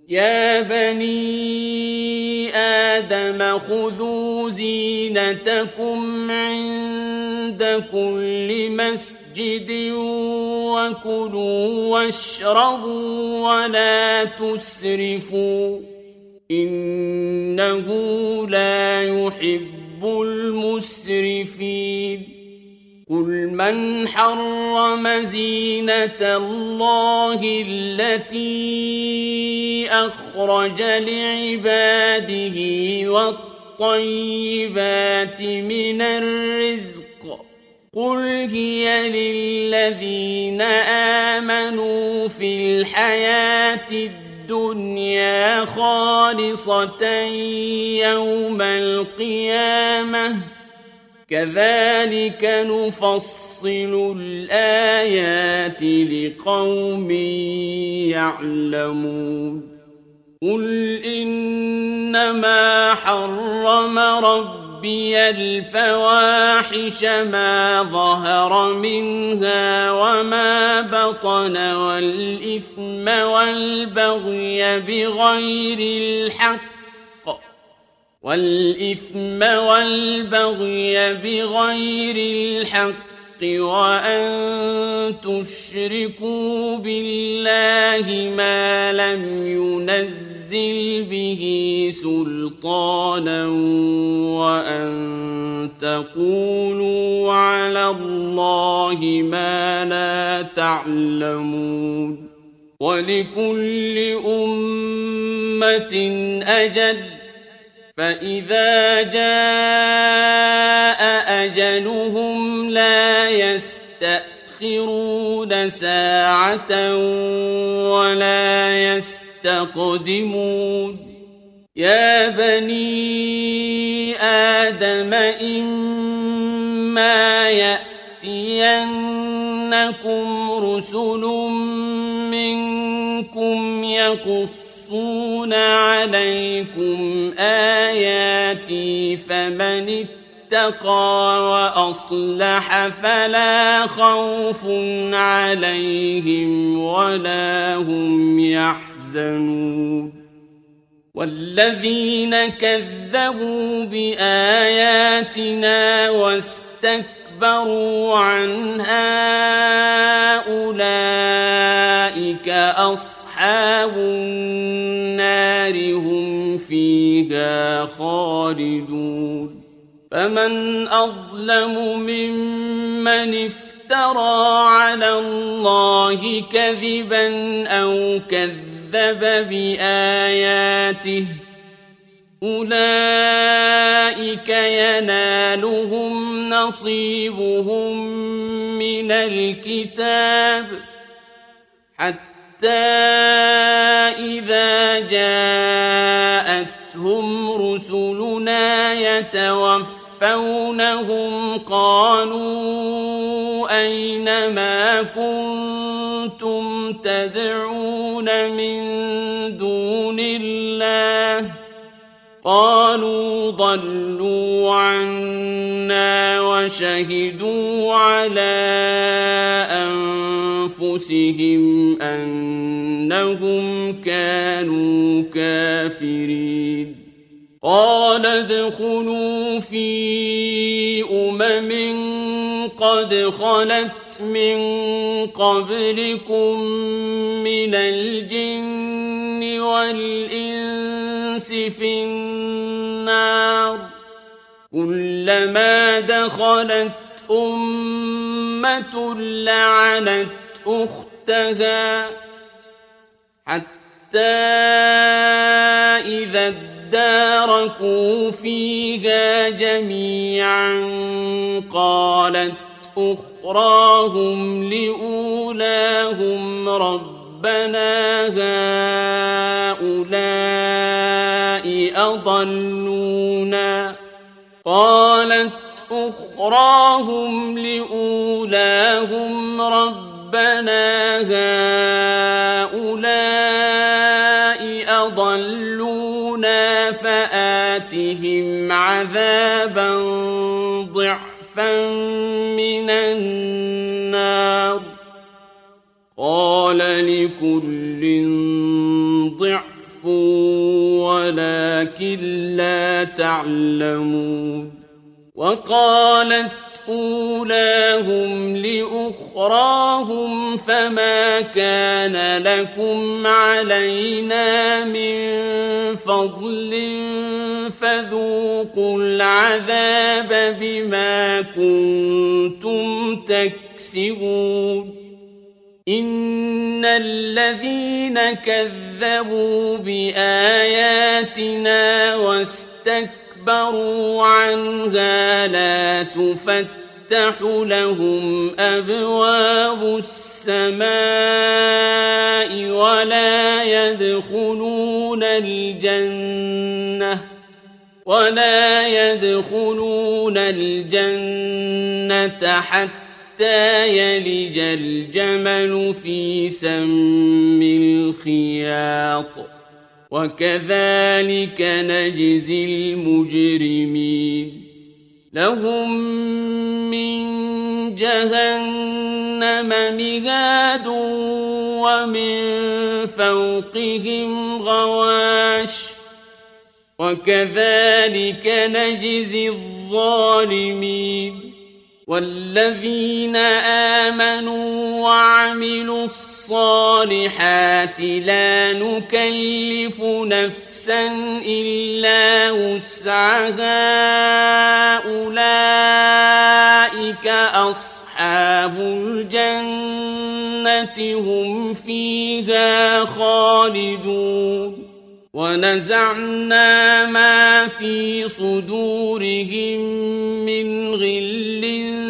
يا بني آدم خذوا زينتكم عند كل مسجد وكلوا واشربوا ولا تسرفوا إنه لا يحب المسرفين قل من حرم زينة الله التي أخرج لعباده والطيبات من الرزق قل هي للذين آمنوا في الحياة الدنيا خالصة يوم القيامة كذلك نفصل الآيات لقوم يعلمون قل إنما حرم ربي الفواحش ماظهر منها وما بطن والإثم والبغي بغير الحق وأن تشركوا بالله ما لم ينزل به سلطانا وأن تقولوا على الله ما لا تعلمون ولكل أمة أجل فإذا جاء أجلهم لا يستأخرون ساعة ولا يستقدمون يا بني آدم إما يأتينكم رسل منكم يقصون عليكم آياتي فمن اتقى وأصلح فلا خوف عليهم ولا هم يحزنون والذين كذبوا بآياتنا واستكبروا عنها أولئك أصحاب النار هم فيها خالدون فمن أظلم ممن افترى على الله كذبا أو كذب بآياته أولئك ينالهم نصيبهم من الكتاب حتى إذا جاءتهم رسلنا يتوفونهم قالوا أين ما كنتم تدعون من دون الله قالوا ضلوا عنا وشهدوا على أنفسهم أنهم كانوا كافرين قال ادخلوا في قد خلت من قبلكم من الجن والإنس في النار كلما دخلت أمة لعنت أختها حتى إذا اداركوا فيها جميعا قالت أخراهم لأولاهم ربنا هؤلاء أضلونا فآتهم عذابا ضعفا من النار قال لكل ضعف ولكن لا تعلمون وقالت أولاهم لأخراهم فما كان لكم علينا من فضل فذوقوا العذاب بما كنتم تكسبون إن الذين كذبوا بآياتنا واستكبروا عنها لا تفتح لهم أبواب السماء ولا يدخلون الجنة حتى يلج الجمل في سم الخياط وكذلك نجزي المجرمين لهم من جهنم مهاد ومن فوقهم غواش وكذلك نجزي الظالمين والذين آمنوا وعملوا الصالحات لا نكلف نفسا إلا وسعها أولئك أصحاب الجنة هم فيها خالدون ونزعنا ما في صدورهم من غل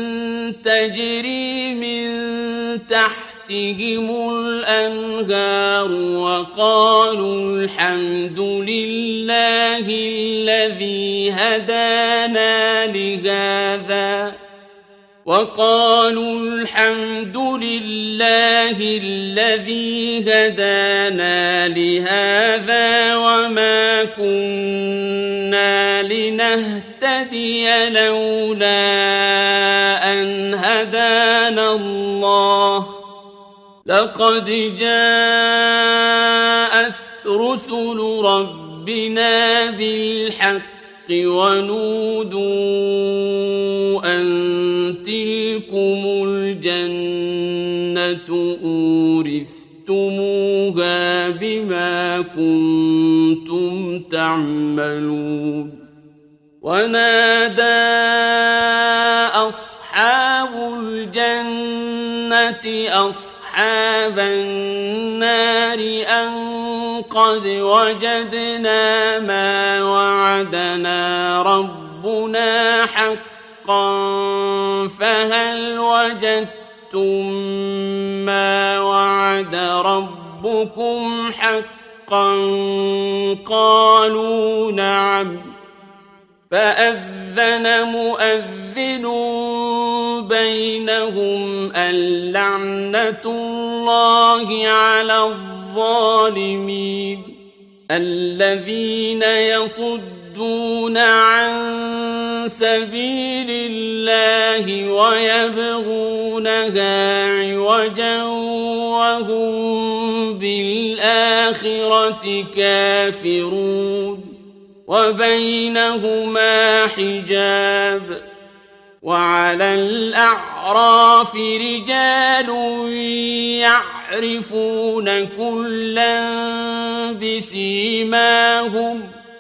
تجري من تحتهم الأنهار وقالوا الحمد لله الذي هدانا لهذا وما كنا لنهتدي لولا أن هدانا الله لقد جاءت رسل ربنا بالحق ونودوا أن تلكم الجنة أورثتموها بما كنتم تعملون ونادى أصحاب الجنة أصحاب النار أن قد وجدنا ما وعدنا ربنا حقا فهل وجدتم ما وعد ربكم حقا قالوا نعم فأذن مؤذن بينهم اللعنة الله على الظالمين الذين يصدون عن سبيل الله ويبغونها عوجا وهم بالآخرة كافرون وبينهما حجاب وعلى الأعراف رجال يعرفون كلا بسيماهم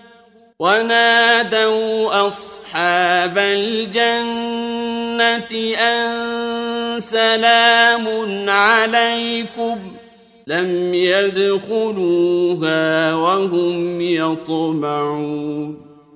ونادوا أصحاب الجنة أن سلام عليكم لم يدخلوها وهم يطمعون